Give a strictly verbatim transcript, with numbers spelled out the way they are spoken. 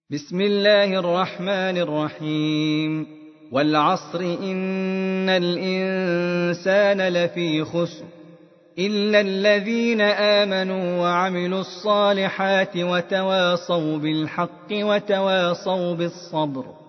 بسم الله الرحمن الرحيم والعصر إن الإنسان لفي خسر إلا الذين آمنوا وعملوا الصالحات وتواصوا بالحق وتواصوا بالصبر